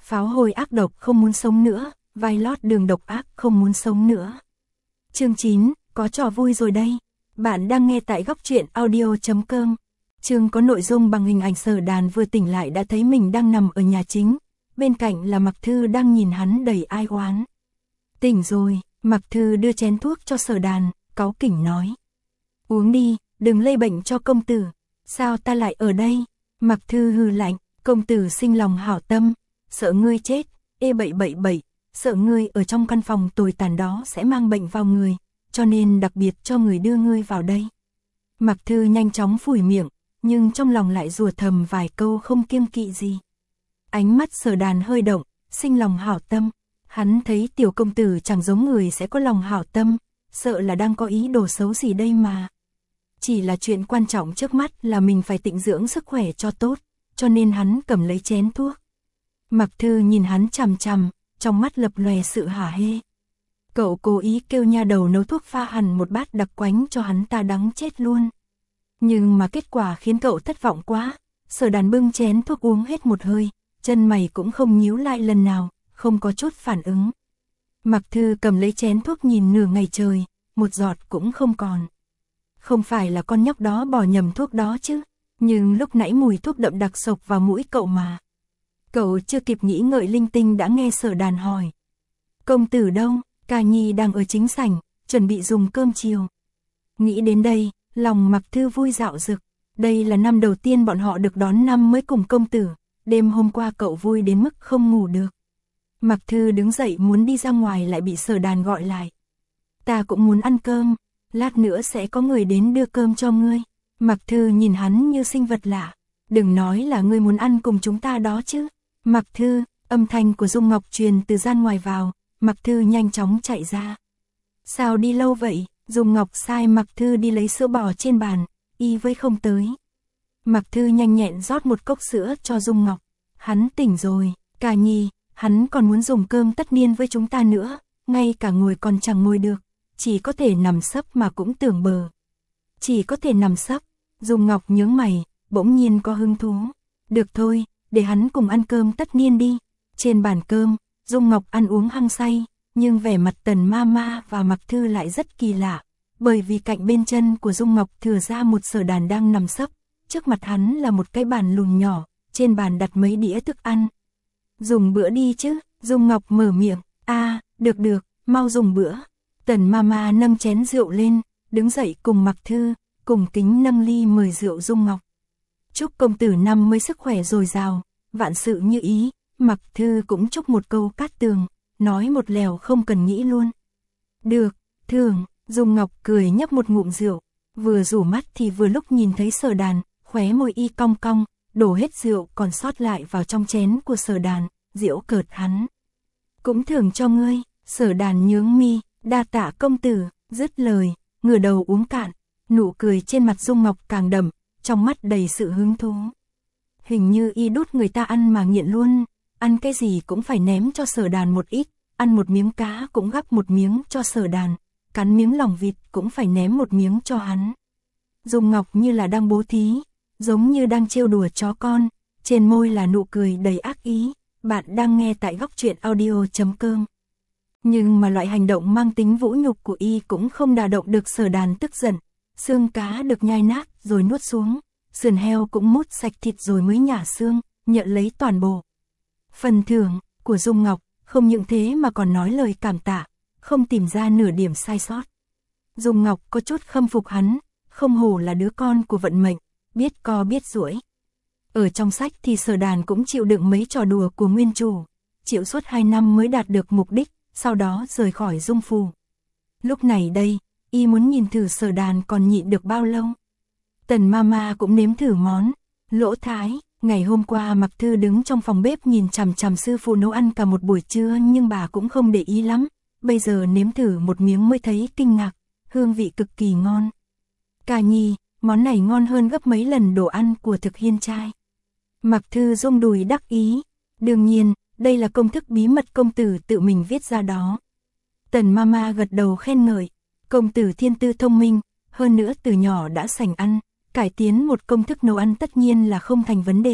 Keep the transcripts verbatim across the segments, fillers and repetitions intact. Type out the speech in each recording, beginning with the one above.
Pháo hôi ác độc không muốn sống nữa, vai lót đường độc ác không muốn sống nữa. Chương chín, có trò vui rồi đây. Bạn đang nghe tại góc truyện audio chấm com. Chương có nội dung bằng hình ảnh Sở Đàn vừa tỉnh lại đã thấy mình đang nằm ở nhà chính, bên cạnh là Mặc Thư đang nhìn hắn đầy ai oán. Tỉnh rồi, Mặc Thư đưa chén thuốc cho Sở Đàn, cáu kỉnh nói. Uống đi, đừng lây bệnh cho công tử. Sao ta lại ở đây? Mặc Thư hừ lạnh, công tử sinh lòng hảo tâm, sợ ngươi chết, ê bậy bậy bậy, sợ ngươi ở trong căn phòng tồi tàn đó sẽ mang bệnh vào người, cho nên đặc biệt cho người đưa ngươi vào đây. Mặc Thư nhanh chóng phủi miệng, nhưng trong lòng lại rủa thầm vài câu không kiêng kỵ gì. Ánh mắt Sở Đàn hơi động, sinh lòng hảo tâm. Hắn thấy tiểu công tử chẳng giống người sẽ có lòng hảo tâm, sợ là đang có ý đồ xấu gì đây mà. Chỉ là chuyện quan trọng trước mắt là mình phải tịnh dưỡng sức khỏe cho tốt, cho nên hắn cầm lấy chén thuốc. Mặc Thư nhìn hắn chằm chằm, trong mắt lập lòe sự hả hê. Cậu cố ý kêu nha đầu nấu thuốc pha hẳn một bát đặc quánh cho hắn ta đắng chết luôn. Nhưng mà kết quả khiến cậu thất vọng quá. Sở Đàn bưng chén thuốc uống hết một hơi, chân mày cũng không nhíu lại lần nào, không có chút phản ứng. Mặc Thư cầm lấy chén thuốc nhìn nửa ngày trời, một giọt cũng không còn. Không phải là con nhóc đó bỏ nhầm thuốc đó chứ, nhưng lúc nãy mùi thuốc đậm đặc sộc vào mũi cậu mà. Cậu chưa kịp nghĩ ngợi linh tinh đã nghe Sở Đàn hỏi. Công tử đâu? Ca Nhi đang ở chính sảnh, chuẩn bị dùng cơm chiều. Nghĩ đến đây, lòng Mặc Thư vui dạo dực. Đây là năm đầu tiên bọn họ được đón năm mới cùng công tử. Đêm hôm qua cậu vui đến mức không ngủ được. Mặc Thư đứng dậy muốn đi ra ngoài lại bị Sở Đàn gọi lại. Ta cũng muốn ăn cơm, lát nữa sẽ có người đến đưa cơm cho ngươi. Mặc Thư nhìn hắn như sinh vật lạ. Đừng nói là ngươi muốn ăn cùng chúng ta đó chứ. Mặc Thư, âm thanh của Dung Ngọc truyền từ gian ngoài vào. Mặc Thư nhanh chóng chạy ra. Sao đi lâu vậy? Dung Ngọc sai Mặc Thư đi lấy sữa bò trên bàn, y với không tới. Mặc Thư nhanh nhẹn rót một cốc sữa cho Dung Ngọc. Hắn tỉnh rồi, Ca Nhi, hắn còn muốn dùng cơm tất niên với chúng ta nữa, ngay cả ngồi còn chẳng ngồi được, chỉ có thể nằm sấp mà cũng tưởng bờ. Chỉ có thể nằm sấp, Dung Ngọc nhướng mày, bỗng nhiên có hứng thú. Được thôi, để hắn cùng ăn cơm tất niên đi. Trên bàn cơm, Dung Ngọc ăn uống hăng say, nhưng vẻ mặt Tần Mama và Mặc Thư lại rất kỳ lạ, bởi vì cạnh bên chân của Dung Ngọc thừa ra một Sở Đàn đang nằm sấp, trước mặt hắn là một cái bàn lùn nhỏ, trên bàn đặt mấy đĩa thức ăn. Dùng bữa đi chứ, Dung Ngọc mở miệng, a à, được được, mau dùng bữa. Tần Mama nâng chén rượu lên, đứng dậy cùng Mặc Thư, cùng kính nâng ly mời rượu Dung Ngọc. Chúc công tử năm mới sức khỏe dồi dào, vạn sự như ý. Mặc Thư cũng chúc một câu cát tường, nói một lèo không cần nghĩ luôn. Được, thường, Dung Ngọc cười nhấp một ngụm rượu, vừa rủ mắt thì vừa lúc nhìn thấy Sở Đàn, khóe môi y cong cong, đổ hết rượu còn sót lại vào trong chén của Sở Đàn, giễu cợt hắn. Cũng thưởng cho ngươi. Sở Đàn nhướng mi, đa tạ công tử, dứt lời, ngửa đầu uống cạn, nụ cười trên mặt Dung Ngọc càng đậm, trong mắt đầy sự hứng thú. Hình như y đút người ta ăn mà nghiện luôn. Ăn cái gì cũng phải ném cho Sở Đàn một ít, ăn một miếng cá cũng gắp một miếng cho Sở Đàn, cắn miếng lòng vịt cũng phải ném một miếng cho hắn. Dung Ngọc như là đang bố thí, giống như đang trêu đùa chó con, trên môi là nụ cười đầy ác ý. Bạn đang nghe tại góc truyện audio chấm com. Nhưng mà loại hành động mang tính vũ nhục của y cũng không đả động được Sở Đàn tức giận. Xương cá được nhai nát rồi nuốt xuống, sườn heo cũng mút sạch thịt rồi mới nhả xương, nhận lấy toàn bộ. Phần thưởng của Dung Ngọc, không những thế mà còn nói lời cảm tạ, không tìm ra nửa điểm sai sót. Dung Ngọc có chút khâm phục hắn, không hổ là đứa con của vận mệnh, biết co biết duỗi. Ở trong sách thì Sở Đàn cũng chịu đựng mấy trò đùa của nguyên chủ, chịu suốt hai năm mới đạt được mục đích, sau đó rời khỏi Dung Phủ. Lúc này đây, y muốn nhìn thử Sở Đàn còn nhịn được bao lâu. Tần Mama cũng nếm thử món lỗ thái. Ngày hôm qua Mặc Thư đứng trong phòng bếp nhìn chằm chằm sư phụ nấu ăn cả một buổi trưa nhưng bà cũng không để ý lắm. Bây giờ nếm thử một miếng mới thấy kinh ngạc, hương vị cực kỳ ngon. Ca Nhi, món này ngon hơn gấp mấy lần đồ ăn của Thực Hiên trai. Mặc Thư rung đùi đắc ý. Đương nhiên, đây là công thức bí mật công tử tự mình viết ra đó. Tần Mama gật đầu khen ngợi. Công tử thiên tư thông minh, hơn nữa từ nhỏ đã sành ăn. Cải tiến một công thức nấu ăn tất nhiên là không thành vấn đề,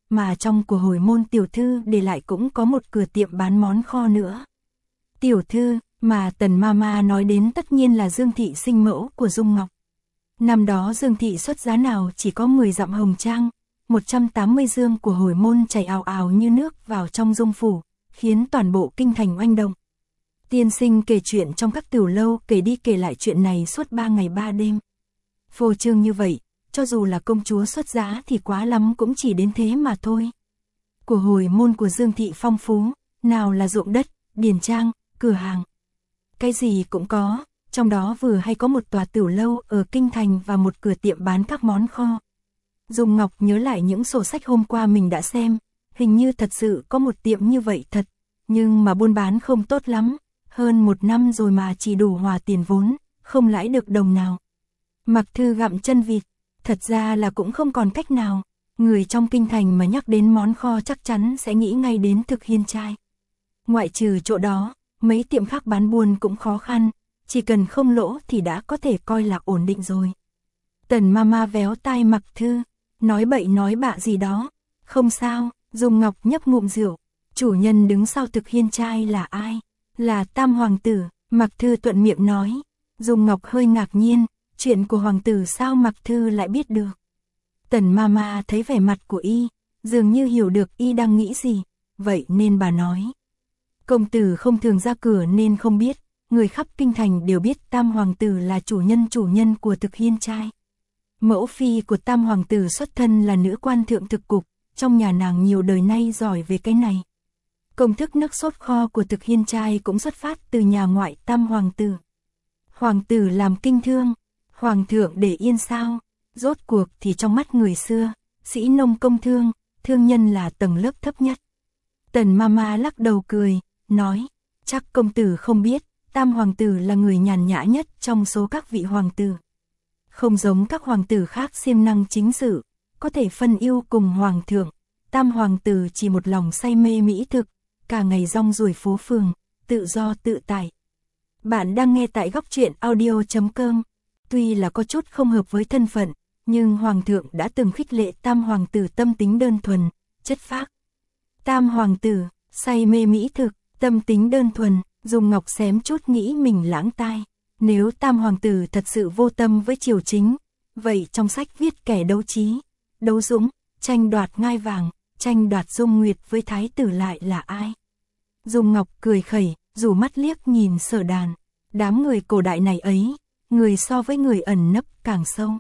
mà trong của hồi môn tiểu thư để lại cũng có một cửa tiệm bán món kho nữa. Tiểu thư mà Tần Mama nói đến tất nhiên là Dương Thị sinh mẫu của Dung Ngọc. Năm đó Dương Thị xuất giá nào chỉ có mười dặm hồng trang, một trăm tám mươi dương của hồi môn chảy ào ào như nước vào trong Dung phủ, khiến toàn bộ kinh thành oanh động. Tiên sinh kể chuyện trong các tiểu lâu, kể đi kể lại chuyện này suốt ba ngày ba đêm. Phô trương như vậy, cho dù là công chúa xuất giá thì quá lắm cũng chỉ đến thế mà thôi. Của hồi môn của Dương Thị phong phú, nào là ruộng đất, điền trang, cửa hàng. Cái gì cũng có, trong đó vừa hay có một tòa tiểu lâu ở kinh thành và một cửa tiệm bán các món kho. Dung Ngọc nhớ lại những sổ sách hôm qua mình đã xem, hình như thật sự có một tiệm như vậy thật, nhưng mà buôn bán không tốt lắm, hơn một năm rồi mà chỉ đủ hòa tiền vốn, không lãi được đồng nào. Mặc Thư gặm chân vịt, thật ra là cũng không còn cách nào, người trong kinh thành mà nhắc đến món kho chắc chắn sẽ nghĩ ngay đến Thực Hiên trai. Ngoại trừ chỗ đó, mấy tiệm khác bán buôn cũng khó khăn, chỉ cần không lỗ thì đã có thể coi là ổn định rồi. Tần Mama véo tai Mặc Thư, nói bậy nói bạ gì đó, không sao. Dung Ngọc nhấp ngụm rượu, chủ nhân đứng sau Thực Hiên trai là ai? Là Tam hoàng tử. Mặc Thư thuận miệng nói. Dung Ngọc hơi ngạc nhiên, chuyện của hoàng tử sao Mặc Thư lại biết được? Tần Mama thấy vẻ mặt của y, dường như hiểu được y đang nghĩ gì, vậy nên bà nói. Công tử không thường ra cửa nên không biết, người khắp kinh thành đều biết Tam hoàng tử là chủ nhân chủ nhân của Thực Hiên trai. Mẫu phi của Tam hoàng tử xuất thân là nữ quan thượng thực cục, trong nhà nàng nhiều đời nay giỏi về cái này. Công thức nước sốt kho của Thực Hiên trai cũng xuất phát từ nhà ngoại Tam hoàng tử. Hoàng tử làm kinh thương, hoàng thượng để yên sao? Rốt cuộc thì trong mắt người xưa, sĩ nông công thương, thương nhân là tầng lớp thấp nhất. Tần Mama lắc đầu cười, nói, chắc công tử không biết, Tam hoàng tử là người nhàn nhã nhất trong số các vị hoàng tử. Không giống các hoàng tử khác siêng năng chính sự, có thể phân ưu cùng hoàng thượng, Tam hoàng tử chỉ một lòng say mê mỹ thực, cả ngày rong ruổi phố phường, tự do tự tại. Bạn đang nghe tại góc truyện audio chấm com. Tuy là có chút không hợp với thân phận, nhưng hoàng thượng đã từng khích lệ Tam hoàng tử tâm tính đơn thuần, chất phác. Tam hoàng tử, say mê mỹ thực, tâm tính đơn thuần, Dung Ngọc xém chút nghĩ mình lãng tai. Nếu Tam hoàng tử thật sự vô tâm với triều chính, vậy trong sách viết kẻ đấu trí, đấu dũng, tranh đoạt ngai vàng, tranh đoạt Dung Nguyệt với thái tử lại là ai? Dung Ngọc cười khẩy, rủ mắt liếc nhìn Sở Đàn. Đám người cổ đại này ấy, người so với người ẩn nấp càng sâu.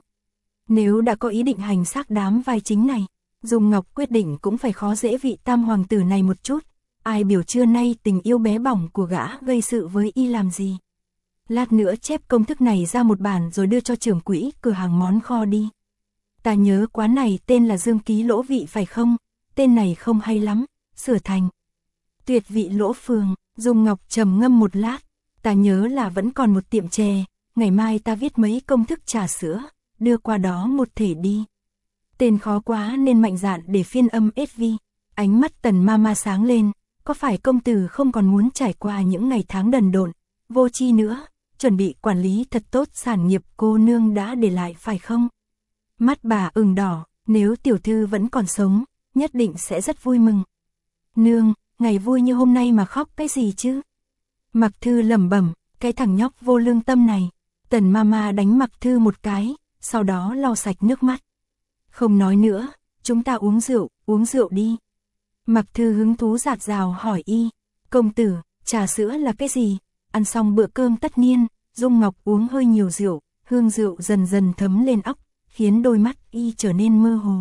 Nếu đã có ý định hành xác đám vai chính này, Dung Ngọc quyết định cũng phải khó dễ vị Tam hoàng tử này một chút. Ai biểu trưa nay tình yêu bé bỏng của gã gây sự với y làm gì? Lát nữa chép công thức này ra một bản rồi đưa cho trưởng quỹ cửa hàng món kho đi. Ta nhớ quán này tên là Dương Ký Lỗ Vị phải không? Tên này không hay lắm, sửa thành Tuyệt Vị Lỗ Phường. Dung Ngọc trầm ngâm một lát, ta nhớ là vẫn còn một tiệm chè, ngày mai ta viết mấy công thức trà sữa, đưa qua đó một thể đi. Tên khó quá nên mạnh dạn để phiên âm ét vê. Ánh mắt Tần Mama sáng lên, có phải công tử không còn muốn trải qua những ngày tháng đần độn, vô tri nữa, chuẩn bị quản lý thật tốt sản nghiệp cô nương đã để lại phải không? Mắt bà ửng đỏ, nếu tiểu thư vẫn còn sống, nhất định sẽ rất vui mừng. Nương, ngày vui như hôm nay mà khóc cái gì chứ? Mặc Thư lẩm bẩm, cái thằng nhóc vô lương tâm này. Tần Mama đánh Mặc Thư một cái, sau đó lau sạch nước mắt. Không nói nữa, chúng ta uống rượu, uống rượu đi. Mặc Thư hứng thú rạt rào hỏi y, công tử, trà sữa là cái gì? Ăn xong bữa cơm tất niên, Dung Ngọc uống hơi nhiều rượu, hương rượu dần dần thấm lên óc, khiến đôi mắt y trở nên mơ hồ.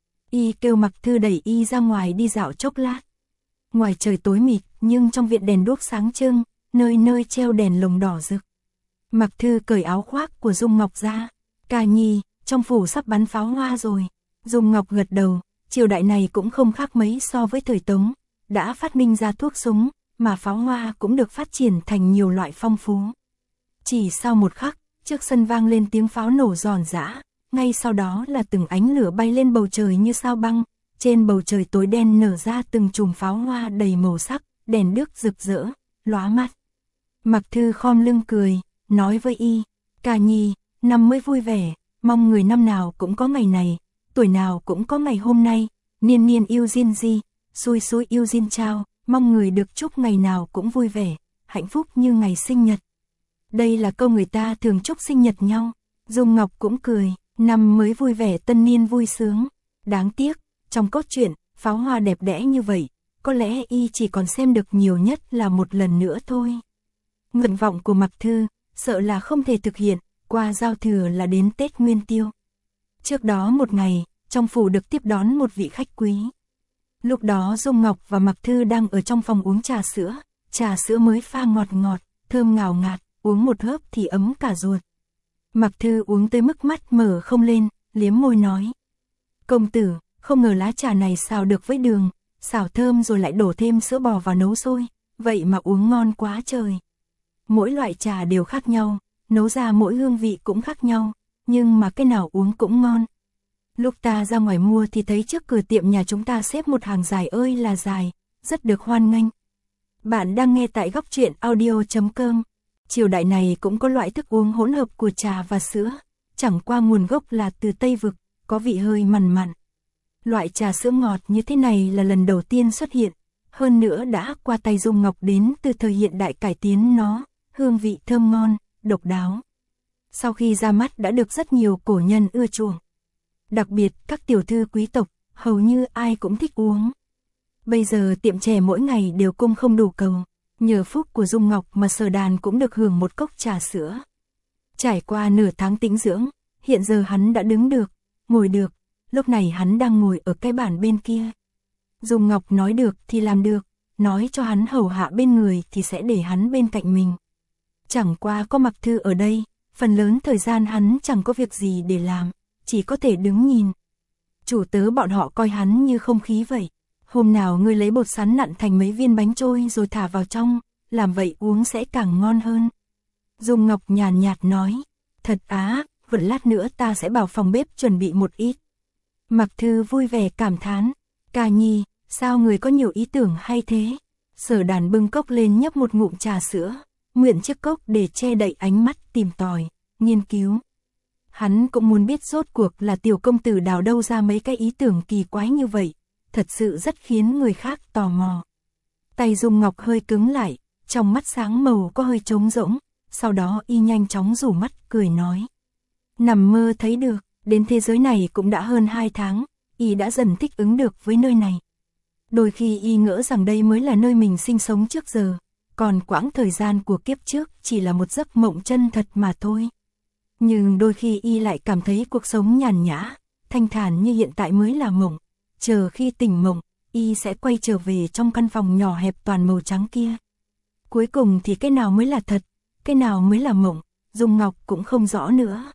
Y kêu Mặc Thư đẩy y ra ngoài đi dạo chốc lát. Ngoài trời tối mịt, nhưng trong viện đèn đuốc sáng trưng, nơi nơi treo đèn lồng đỏ rực. Mặc Thư cởi áo khoác của Dung Ngọc ra. Ca nhi, trong phủ sắp bắn pháo hoa rồi. Dung Ngọc gật đầu, triều đại này cũng không khác mấy so với thời Tống, đã phát minh ra thuốc súng, mà pháo hoa cũng được phát triển thành nhiều loại phong phú. Chỉ sau một khắc, trước sân vang lên tiếng pháo nổ giòn giã, ngay sau đó là từng ánh lửa bay lên bầu trời như sao băng, trên bầu trời tối đen nở ra từng chùm pháo hoa đầy màu sắc, đèn đuốc rực rỡ, lóa mắt. Mặc Thư khom lưng cười, nói với y, Ca nhi, năm mới vui vẻ, mong người năm nào cũng có ngày này, tuổi nào cũng có ngày hôm nay, Niên niên yêu Diên Di, xui xui yêu Diên Trao, mong người được chúc ngày nào cũng vui vẻ, hạnh phúc như ngày sinh nhật. Đây là câu người ta thường chúc sinh nhật nhau. Dung Ngọc cũng cười, năm mới vui vẻ tân niên vui sướng. Đáng tiếc, trong cốt truyện, pháo hoa đẹp đẽ như vậy, có lẽ y chỉ còn xem được nhiều nhất là một lần nữa thôi. Nguyện vọng của Mặc Thư, sợ là không thể thực hiện, qua giao thừa là đến Tết Nguyên Tiêu. Trước đó một ngày, trong phủ được tiếp đón một vị khách quý. Lúc đó Dung Ngọc và Mặc Thư đang ở trong phòng uống trà sữa, trà sữa mới pha ngọt ngọt, thơm ngào ngạt, uống một hớp thì ấm cả ruột. Mặc Thư uống tới mức mắt mở không lên, liếm môi nói. Công tử, không ngờ lá trà này xào được với đường, xào thơm rồi lại đổ thêm sữa bò vào nấu sôi, vậy mà uống ngon quá trời. Mỗi loại trà đều khác nhau, nấu ra mỗi hương vị cũng khác nhau, nhưng mà cái nào uống cũng ngon. Lúc ta ra ngoài mua thì thấy trước cửa tiệm nhà chúng ta xếp một hàng dài ơi là dài, rất được hoan nghênh. Bạn đang nghe tại góc truyện audio chấm com. Triều đại này cũng có loại thức uống hỗn hợp của trà và sữa, chẳng qua nguồn gốc là từ Tây Vực, có vị hơi mặn mặn. Loại trà sữa ngọt như thế này là lần đầu tiên xuất hiện, hơn nữa đã qua tay Dung Ngọc đến từ thời hiện đại cải tiến nó, hương vị thơm ngon, độc đáo. Sau khi ra mắt đã được rất nhiều cổ nhân ưa chuộng. Đặc biệt các tiểu thư quý tộc, hầu như ai cũng thích uống. Bây giờ tiệm chè mỗi ngày đều cung không đủ cầu, nhờ phúc của Dung Ngọc mà Sở Đàn cũng được hưởng một cốc trà sữa. Trải qua nửa tháng tĩnh dưỡng, hiện giờ hắn đã đứng được, ngồi được, lúc này hắn đang ngồi ở cái bàn bên kia. Dung Ngọc nói được thì làm được, nói cho hắn hầu hạ bên người thì sẽ để hắn bên cạnh mình. Chẳng qua có Mặc Thư ở đây, phần lớn thời gian hắn chẳng có việc gì để làm, chỉ có thể đứng nhìn. Chủ tớ bọn họ coi hắn như không khí vậy. Hôm nào ngươi lấy bột sắn nặn thành mấy viên bánh trôi rồi thả vào trong, làm vậy uống sẽ càng ngon hơn. Dung Ngọc nhàn nhạt nói, thật á, vẫn lát nữa ta sẽ bảo phòng bếp chuẩn bị một ít. Mặc Thư vui vẻ cảm thán, Ca Nhi, sao người có nhiều ý tưởng hay thế? Sở Đàn bưng cốc lên nhấp một ngụm trà sữa, nguyện chiếc cốc để che đậy ánh mắt tìm tòi, nghiên cứu. Hắn cũng muốn biết rốt cuộc là tiểu công tử đào đâu ra mấy cái ý tưởng kỳ quái như vậy, thật sự rất khiến người khác tò mò. Tay Dung Ngọc hơi cứng lại, trong mắt sáng màu có hơi trống rỗng, sau đó y nhanh chóng rủ mắt cười nói. Nằm mơ thấy được, đến thế giới này cũng đã hơn hai tháng, y đã dần thích ứng được với nơi này. Đôi khi y ngỡ rằng đây mới là nơi mình sinh sống trước giờ, còn quãng thời gian của kiếp trước chỉ là một giấc mộng chân thật mà thôi. Nhưng đôi khi y lại cảm thấy cuộc sống nhàn nhã, thanh thản như hiện tại mới là mộng. Chờ khi tỉnh mộng, y sẽ quay trở về trong căn phòng nhỏ hẹp toàn màu trắng kia. Cuối cùng thì cái nào mới là thật, cái nào mới là mộng, Dung Ngọc cũng không rõ nữa.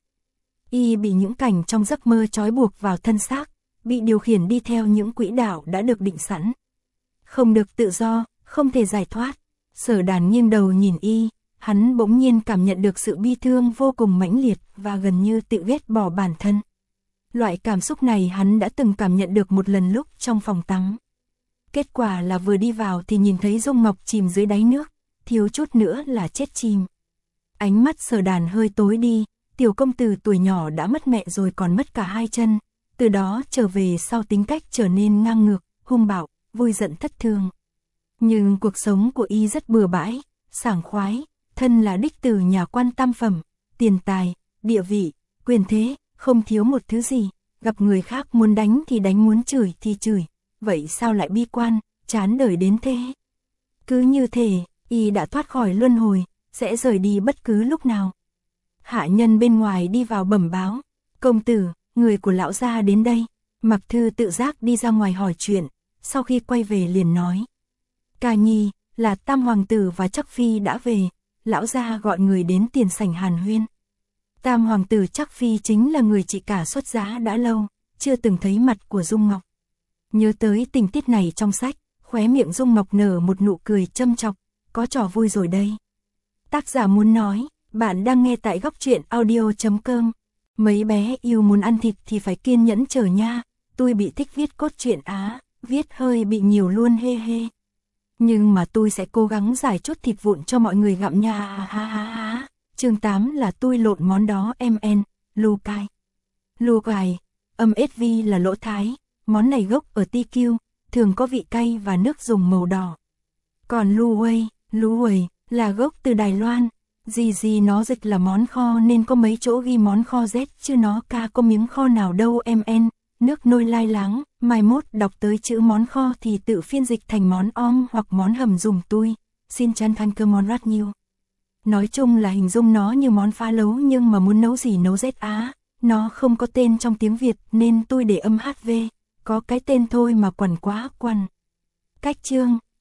Y bị những cảnh trong giấc mơ trói buộc vào thân xác, bị điều khiển đi theo những quỹ đạo đã được định sẵn. Không được tự do, không thể giải thoát. Sở Đàn nghiêng đầu nhìn y, hắn bỗng nhiên cảm nhận được sự bi thương vô cùng mãnh liệt và gần như tự ghét bỏ bản thân. Loại cảm xúc này hắn đã từng cảm nhận được một lần lúc trong phòng tắm. Kết quả là vừa đi vào thì nhìn thấy Dung Ngọc chìm dưới đáy nước, thiếu chút nữa là chết chìm. Ánh mắt Sở Đàn hơi tối đi, tiểu công tử tuổi nhỏ đã mất mẹ rồi còn mất cả hai chân, từ đó trở về sau tính cách trở nên ngang ngược, hung bạo, vui giận thất thường. Nhưng cuộc sống của y rất bừa bãi, sảng khoái, thân là đích tử nhà quan tam phẩm, tiền tài, địa vị, quyền thế, không thiếu một thứ gì, gặp người khác muốn đánh thì đánh, muốn chửi thì chửi, vậy sao lại bi quan, chán đời đến thế? Cứ như thế, y đã thoát khỏi luân hồi, sẽ rời đi bất cứ lúc nào. Hạ nhân bên ngoài đi vào bẩm báo, công tử, người của lão gia đến đây. Mặc Thư tự giác đi ra ngoài hỏi chuyện, sau khi quay về liền nói. Ca Nhi, là Tam Hoàng tử và Trắc Phi đã về, lão gia gọi người đến tiền sảnh hàn huyên. Tam Hoàng tử Trắc Phi chính là người chị cả xuất giá đã lâu, chưa từng thấy mặt của Dung Ngọc. Nhớ tới tình tiết này trong sách, khóe miệng Dung Ngọc nở một nụ cười châm chọc, có trò vui rồi đây. Tác giả muốn nói, bạn đang nghe tại góc truyện audio chấm com. Mấy bé yêu muốn ăn thịt thì phải kiên nhẫn chờ nha, tôi bị thích viết cốt truyện á, viết hơi bị nhiều luôn hê hê. Nhưng mà tôi sẽ cố gắng giải chút thịt vụn cho mọi người gặm nha ha ha ha. Chương tám là tôi lộn món đó em en, Lu Cai. Lu Cai, âm ét vê là lỗ thái, món này gốc ở Ti Kiu, thường có vị cay và nước dùng màu đỏ. Còn Lu Wei, Lu Wei là gốc từ Đài Loan. Gì gì nó dịch là món kho nên có mấy chỗ ghi món kho Z chứ nó ca có miếng kho nào đâu em en. Nước nôi lai láng, mai mốt đọc tới chữ món kho thì tự phiên dịch thành món om hoặc món hầm dùng tui. Xin chăn than cơ món rát nhiêu. Nói chung là hình dung nó như món phá lấu nhưng mà muốn nấu gì nấu Z á. Nó không có tên trong tiếng Việt nên tôi để âm hát vê. Có cái tên thôi mà quằn quá quằn. Cách chương